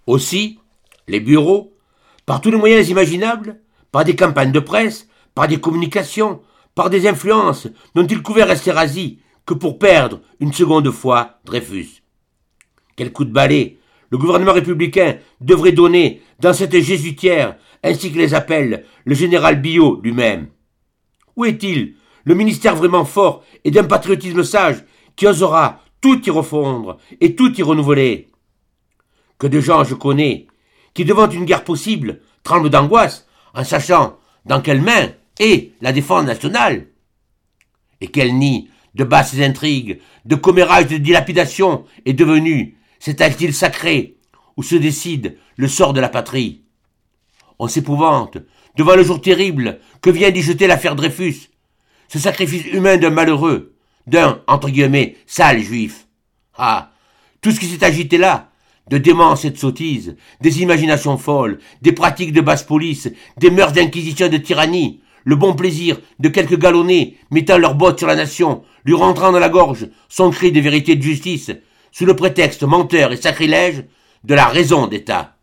Aussi, les bureaux, par tous les moyens imaginables, par des campagnes de presse, par des communications, par des influences dont ils pouvaient rester rasis que pour perdre une seconde fois Dreyfus. Quel coup de balai le gouvernement républicain devrait donner dans cette jésuitière, ainsi que les appelle le général Billot lui-même. Où est-il, le ministère vraiment fort et d'un patriotisme sage qui osera tout y refondre et tout y renouveler? Que de gens je connais qui, devant une guerre possible, tremblent d'angoisse en sachant dans quelle main est la défense nationale. Et quel nid de basses intrigues, de commérages de dilapidation est devenu cet asile sacré où se décide le sort de la patrie. On s'épouvante devant le jour terrible que vient d'y jeter l'affaire Dreyfus, ce sacrifice humain d'un malheureux, d'un, entre guillemets, sale juif. Ah, tout ce qui s'est agité là, de démence et de sottise, des imaginations folles, des pratiques de basse police, des mœurs d'inquisition et de tyrannie, le bon plaisir de quelques galonnés mettant leurs bottes sur la nation, lui rentrant dans la gorge son cri de vérité et de justice, sous le prétexte menteur et sacrilège de la raison d'État.